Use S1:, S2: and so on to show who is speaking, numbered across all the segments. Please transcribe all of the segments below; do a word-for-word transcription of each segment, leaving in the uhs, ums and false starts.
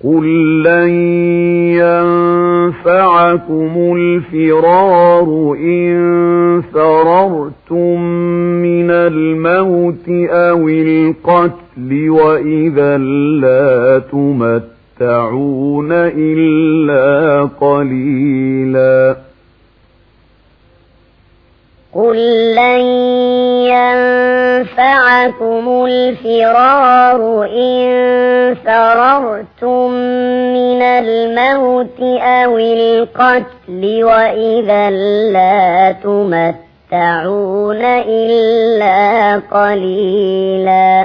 S1: قل لن ينفعكم الفرار إن فررتم من الموت أو القتل وإذا لا تمتعون إلا قليلا
S2: قل لن ينفعكم الفرار إن فررتم من الموت أو القتل وإذا لا تمتعون إلا قليلا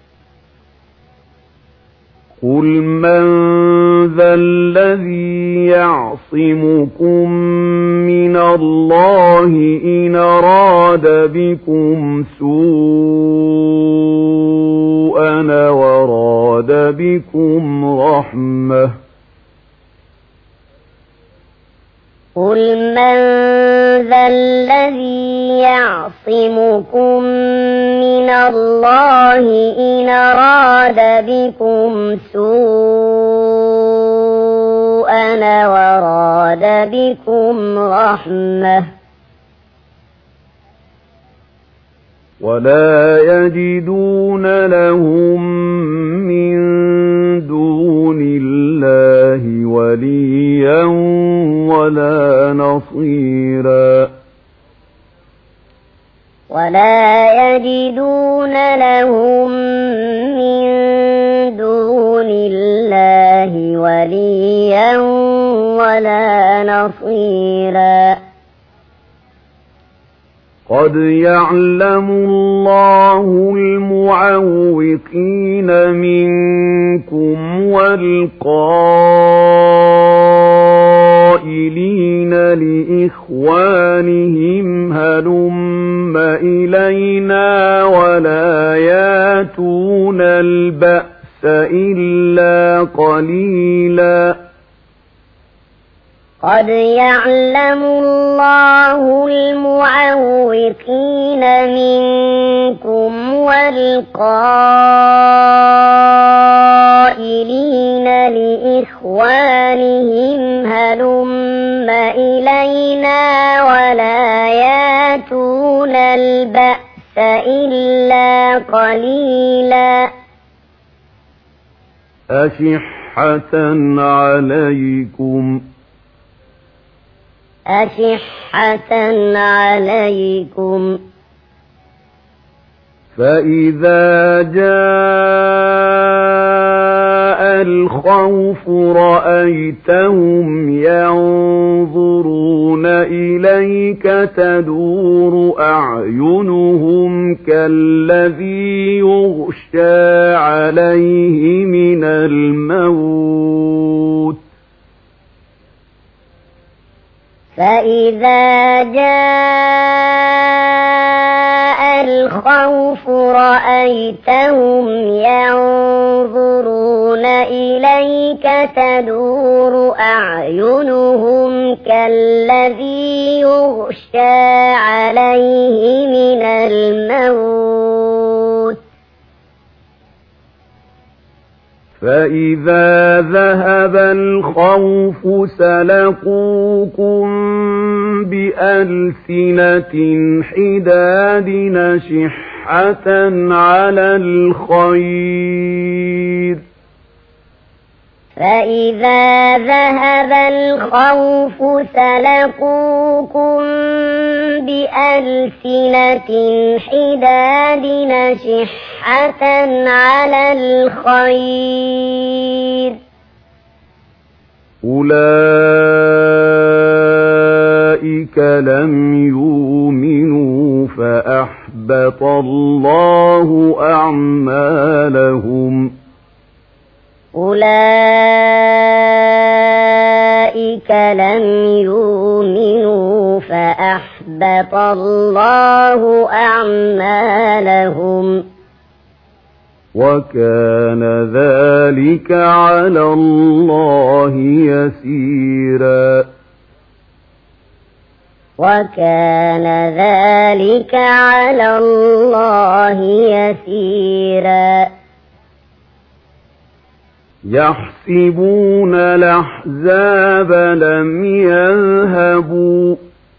S1: قل من ذا الذي يعصمكم من الله إن أراد بكم سوءا وراد بكم رحمة
S2: قل من ذا الذي يعصمكم من الله إن أراد بكم سوءا وراد بكم رحمة
S1: ولا يجدون لهم من دون الله وليا ولا نصيرا
S2: ولا يجدون لهم من دون الله وليا ولا نصيرا
S1: قد يعلم الله المعوقين منكم والقائلين لإخوانهم هلم إلينا ولا ياتون البأس إلا قليلا
S2: قد يعلم الله المعوقين منكم والقائلين لإخوانهم هلم إلينا ولا ياتون البأس إلا قليلا
S1: أشحة عليكم
S2: أشحة عليكم
S1: فإذا جاء الخوف رأيتهم ينظرون إليك تدور أعينهم كالذي يغشى عليه من الموت
S2: فإذا جاء الخوف رأيتهم ينظرون إليك تدور أعينهم كالذي يغشى عليه من الموت
S1: فإذا ذهب الخوف سلقوكم بألسنة حداد نشحة على الخير
S2: فإذا ذهب الخوف سلقوكم بألسنة حداد نشحة على الخير
S1: أولئك لم يؤمنوا فأحبط الله أعمالهم
S2: أولئك لم يؤمنوا فأحبط الله أعمالهم
S1: وكان ذلك على الله يسيرا
S2: وكان ذلك على الله يسيرا
S1: يحسبون الأحزاب لم يذهبوا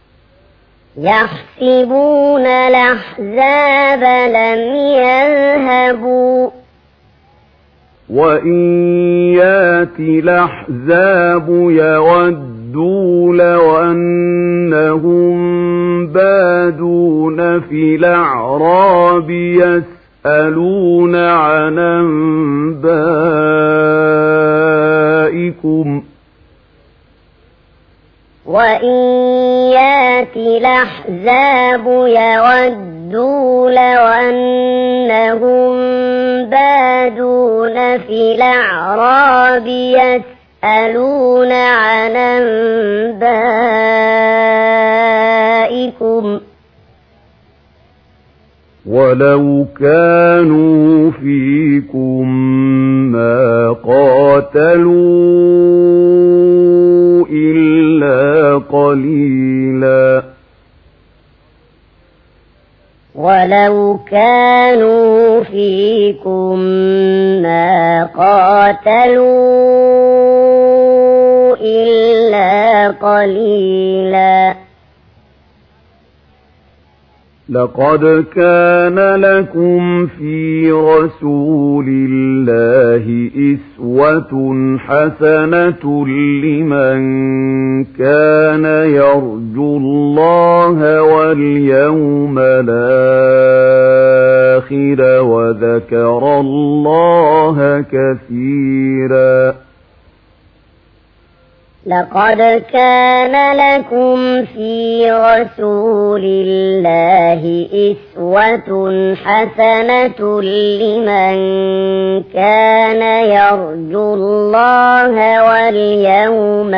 S2: يحسبون الأحزاب لم يذهبوا
S1: وإن يأتي الأحزاب يودوا لو أنهم بادون في الأعراب يسألون عن أنبائكم
S2: وإن يأتي الأحزاب يودوا لو أنهم بادون في الأعراب يسألون عن أنبائكم
S1: ولو كانوا فيكم ما قاتلوا إلا قليلا
S2: ولو كانوا فيكم ما قاتلوا إلا قليلا
S1: لقد كان لكم في رسول الله أسوة حسنة لمن كان يرجو الله واليوم الآخر وذكر الله كثيرا
S2: لقد كان لكم في رسول الله أسوة حسنة لمن كان يرجو الله واليوم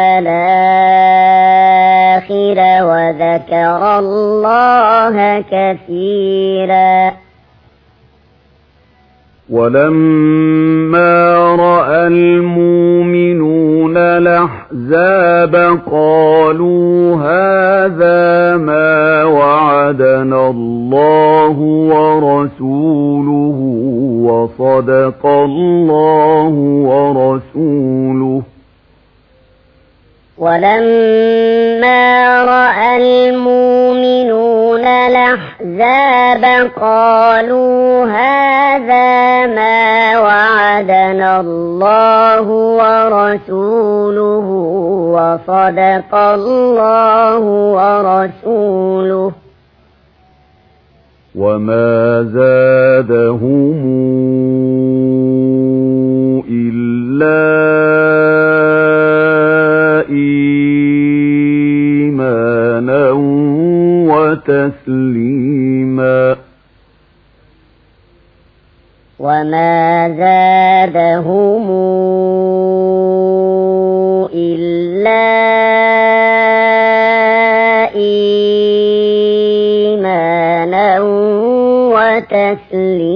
S2: الآخر وذكر الله كثيرا
S1: ولما رأى المؤمنون الأحزاب قالوا هذا ما وعدنا الله ورسوله وصدق الله ورسوله
S2: ولما رأى المؤمنون الأحزاب قالوا هذا ما وعدنا الله ورسوله وصدق الله ورسوله
S1: وما زادهم إلا إيمانا وتسليما
S2: وما زادهم إلا إيمانا وتسليما